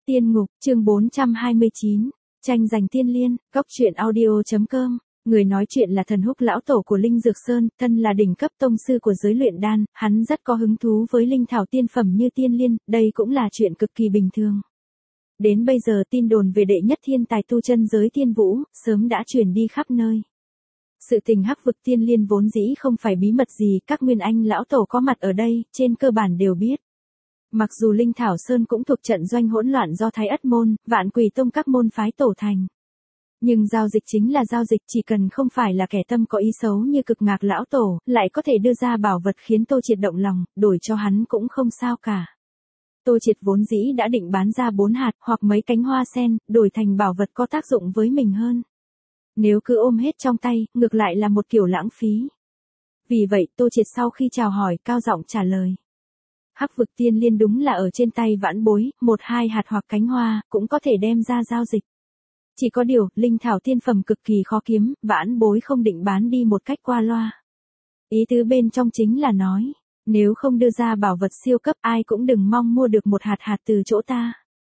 Tiên ngục, chương 429, tranh giành tiên liên, góc truyện audio.com. Người nói chuyện là Thần Húc lão tổ của Linh Dược Sơn, thân là đỉnh cấp tông sư của giới luyện đan, hắn rất có hứng thú với linh thảo tiên phẩm như tiên liên, đây cũng là chuyện cực kỳ bình thường. Đến bây giờ tin đồn về đệ nhất thiên tài tu chân giới Tiên Vũ, sớm đã truyền đi khắp nơi. Sự tình hắc vực tiên liên vốn dĩ không phải bí mật gì, các nguyên anh lão tổ có mặt ở đây, trên cơ bản đều biết. Mặc dù Linh Thảo Sơn cũng thuộc trận doanh hỗn loạn do Thái Ất Môn, Vạn Quỷ Tông các môn phái tổ thành. Nhưng giao dịch chính là giao dịch, chỉ cần không phải là kẻ tâm có ý xấu như Cực Ngạc lão tổ, lại có thể đưa ra bảo vật khiến Tô Triệt động lòng, đổi cho hắn cũng không sao cả. Tô Triệt vốn dĩ đã định bán ra 4 hạt hoặc mấy cánh hoa sen, đổi thành bảo vật có tác dụng với mình hơn. Nếu cứ ôm hết trong tay, ngược lại là một kiểu lãng phí. Vì vậy Tô Triệt sau khi chào hỏi cao giọng trả lời. Hắc vực tiên liên đúng là ở trên tay vãn bối, 1-2 hạt hoặc cánh hoa, cũng có thể đem ra giao dịch. Chỉ có điều, linh thảo tiên phẩm cực kỳ khó kiếm, vãn bối không định bán đi một cách qua loa. Ý tứ bên trong chính là nói, nếu không đưa ra bảo vật siêu cấp ai cũng đừng mong mua được một hạt từ chỗ ta.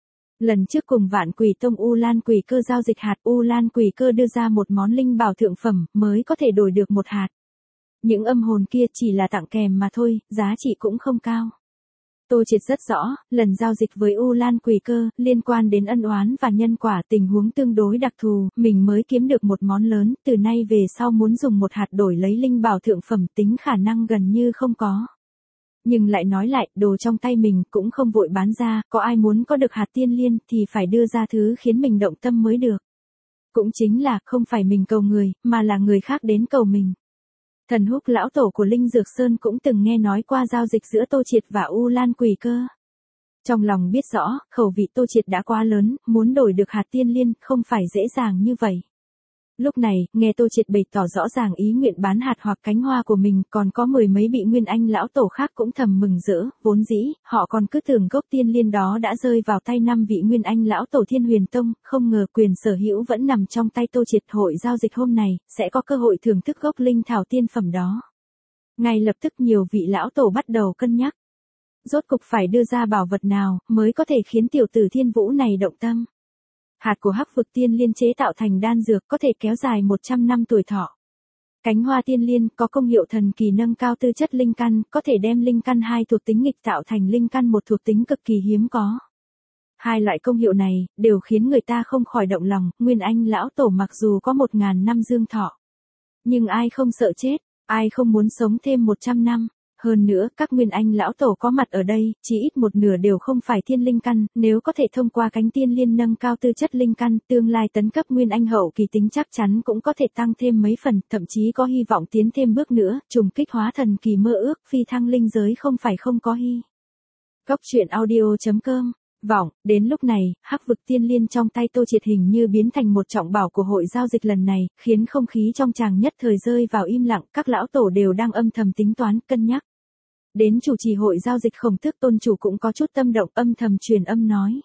Lần trước cùng Vạn Quỷ Tông U Lan Quỷ Cơ giao dịch hạt, U Lan Quỷ Cơ đưa ra một món linh bảo thượng phẩm, mới có thể đổi được một hạt. Những âm hồn kia chỉ là tặng kèm mà thôi, giá trị cũng không cao. Tô Triệt rất rõ, lần giao dịch với U Lan Quỷ Cơ, liên quan đến ân oán và nhân quả, tình huống tương đối đặc thù, mình mới kiếm được một món lớn, từ nay về sau muốn dùng một hạt đổi lấy linh bảo thượng phẩm tính khả năng gần như không có. Nhưng lại nói lại, đồ trong tay mình cũng không vội bán ra, có ai muốn có được hạt tiên liên thì phải đưa ra thứ khiến mình động tâm mới được. Cũng chính là, không phải mình cầu người, mà là người khác đến cầu mình. Thần Húc lão tổ của Linh Dược Sơn cũng từng nghe nói qua giao dịch giữa Tô Triệt và U Lan Quỷ Cơ. Trong lòng biết rõ, khẩu vị Tô Triệt đã quá lớn, muốn đổi được hạt tiên liên không phải dễ dàng như vậy. Lúc này, nghe Tô Triệt bày tỏ rõ ràng ý nguyện bán hạt hoặc cánh hoa của mình, còn có mười mấy vị nguyên anh lão tổ khác cũng thầm mừng rỡ, vốn dĩ, họ còn cứ tưởng gốc tiên liên đó đã rơi vào tay 5 vị nguyên anh lão tổ Thiên Huyền Tông, không ngờ quyền sở hữu vẫn nằm trong tay Tô Triệt. Hội giao dịch hôm này, sẽ có cơ hội thưởng thức gốc linh thảo tiên phẩm đó. Ngay lập tức nhiều vị lão tổ bắt đầu cân nhắc. Rốt cục phải đưa ra bảo vật nào, mới có thể khiến tiểu tử Thiên Vũ này động tâm. Hạt của hắc vực tiên liên chế tạo thành đan dược có thể kéo dài 100 năm tuổi thọ. Cánh hoa tiên liên có công hiệu thần kỳ nâng cao tư chất linh căn, có thể đem linh căn 2 thuộc tính nghịch tạo thành linh căn 1 thuộc tính cực kỳ hiếm có. Hai loại công hiệu này, đều khiến người ta không khỏi động lòng, nguyên anh lão tổ mặc dù có 1000 năm dương thọ. Nhưng ai không sợ chết, ai không muốn sống thêm 100 năm. Hơn nữa, các nguyên anh lão tổ có mặt ở đây, chỉ ít một nửa đều không phải thiên linh căn, nếu có thể thông qua cánh tiên liên nâng cao tư chất linh căn, tương lai tấn cấp nguyên anh hậu kỳ tính chắc chắn cũng có thể tăng thêm mấy phần, thậm chí có hy vọng tiến thêm bước nữa, trùng kích hóa thần kỳ mơ ước, phi thăng linh giới không phải không có hy. Góc truyện audio.com. Vọng, đến lúc này, hắc vực tiên liên trong tay Tô Triệt hình như biến thành một trọng bảo của hội giao dịch lần này, khiến không khí trong tràng nhất thời rơi vào im lặng, các lão tổ đều đang âm thầm tính toán, cân nhắc. Đến chủ trì hội giao dịch Khổng Tước tôn chủ cũng có chút tâm động, âm thầm truyền âm nói.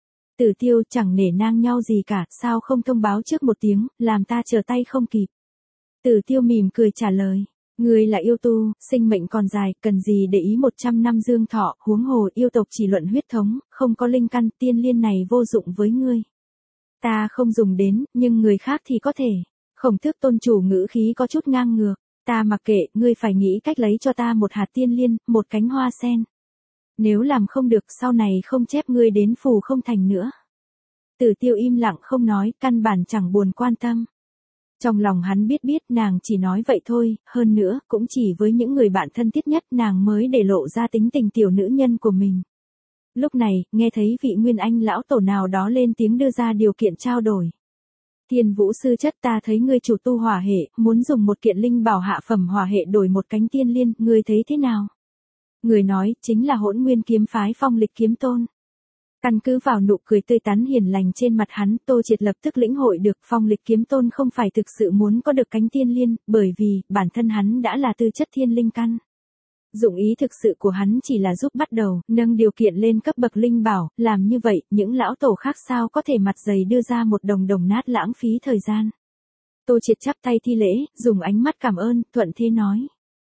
Tử Tiêu, chẳng nể nang nhau gì cả, sao không thông báo trước một tiếng, làm ta chờ tay không kịp. Tử Tiêu mỉm cười trả lời. Ngươi là yêu tu, sinh mệnh còn dài, cần gì để ý 100 năm dương thọ, huống hồ yêu tộc chỉ luận huyết thống, không có linh căn, tiên liên này vô dụng với ngươi. Ta không dùng đến, nhưng người khác thì có thể. Khổng Tước tôn chủ ngữ khí có chút ngang ngược. Ta mặc kệ, ngươi phải nghĩ cách lấy cho ta một hạt tiên liên, một cánh hoa sen. Nếu làm không được, sau này không chép ngươi đến phù không thành nữa. Tử Tiêu im lặng không nói, căn bản chẳng buồn quan tâm. Trong lòng hắn biết nàng chỉ nói vậy thôi, hơn nữa, cũng chỉ với những người bạn thân thiết nhất nàng mới để lộ ra tính tình tiểu nữ nhân của mình. Lúc này, nghe thấy vị nguyên anh lão tổ nào đó lên tiếng đưa ra điều kiện trao đổi. Thiên Vũ sư chất, ta thấy ngươi chủ tu hỏa hệ, muốn dùng một kiện linh bảo hạ phẩm hỏa hệ đổi một cánh tiên liên, ngươi thấy thế nào? Người nói, chính là Hỗn Nguyên kiếm phái Phong Lịch kiếm tôn. Căn cứ vào nụ cười tươi tắn hiền lành trên mặt hắn, Tô Triệt lập tức lĩnh hội được Phong Lịch kiếm tôn không phải thực sự muốn có được cánh tiên liên, bởi vì, bản thân hắn đã là tư chất thiên linh căn. Dụng ý thực sự của hắn chỉ là giúp bắt đầu, nâng điều kiện lên cấp bậc linh bảo, làm như vậy, những lão tổ khác sao có thể mặt dày đưa ra một đồng nát lãng phí thời gian. Tô Triệt chắp tay thi lễ, dùng ánh mắt cảm ơn, thuận thế nói.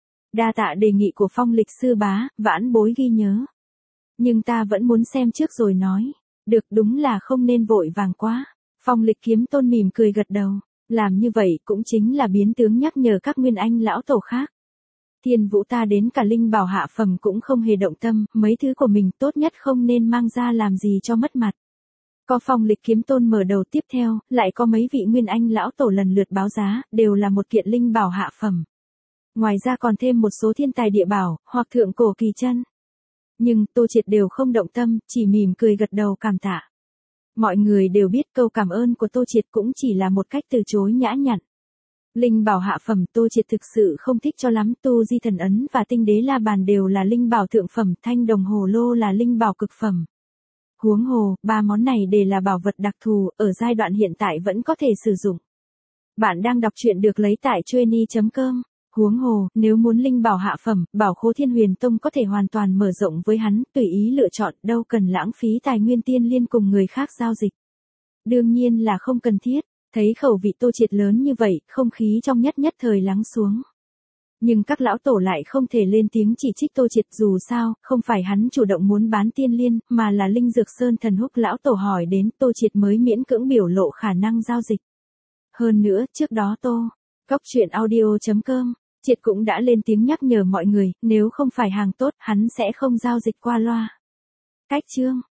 Đa tạ đề nghị của Phong Lịch sư bá, vãn bối ghi nhớ. Nhưng ta vẫn muốn xem trước rồi nói. Được, đúng là không nên vội vàng quá. Phong Lịch Kiếm Tôn mỉm cười gật đầu. Làm như vậy cũng chính là biến tướng nhắc nhở các nguyên anh lão tổ khác. Thiên Vũ ta đến cả linh bảo hạ phẩm cũng không hề động tâm, mấy thứ của mình tốt nhất không nên mang ra làm gì cho mất mặt. Có Phong Lịch Kiếm Tôn mở đầu tiếp theo, lại có mấy vị nguyên anh lão tổ lần lượt báo giá, đều là một kiện linh bảo hạ phẩm. Ngoài ra còn thêm một số thiên tài địa bảo, hoặc thượng cổ kỳ chân. Nhưng Tô Triệt đều không động tâm, chỉ mỉm cười gật đầu cảm tạ. Mọi người đều biết câu cảm ơn của Tô Triệt cũng chỉ là một cách từ chối nhã nhặn. Linh bảo hạ phẩm Tô Triệt thực sự không thích cho lắm, Tu Di Thần Ấn và Tinh Đế La Bàn đều là linh bảo thượng phẩm, Thanh Đồng Hồ Lô là linh bảo cực phẩm. Huống hồ, ba món này đều là bảo vật đặc thù, ở giai đoạn hiện tại vẫn có thể sử dụng. Bạn đang đọc truyện được lấy tại Chueny.com. Huống hồ, nếu muốn linh bảo hạ phẩm, bảo khố Thiên Huyền Tông có thể hoàn toàn mở rộng với hắn, tùy ý lựa chọn, đâu cần lãng phí tài nguyên tiên liên cùng người khác giao dịch. Đương nhiên là không cần thiết, thấy khẩu vị Tô Triệt lớn như vậy, không khí trong nhất thời lắng xuống. Nhưng các lão tổ lại không thể lên tiếng chỉ trích Tô Triệt, dù sao, không phải hắn chủ động muốn bán tiên liên, mà là Linh Dược Sơn Thần Húc lão tổ hỏi đến, Tô Triệt mới miễn cưỡng biểu lộ khả năng giao dịch. Hơn nữa, trước đó Cóc Truyện Audio.com, Triệt cũng đã lên tiếng nhắc nhở mọi người, nếu không phải hàng tốt, hắn sẽ không giao dịch qua loa. Cách chương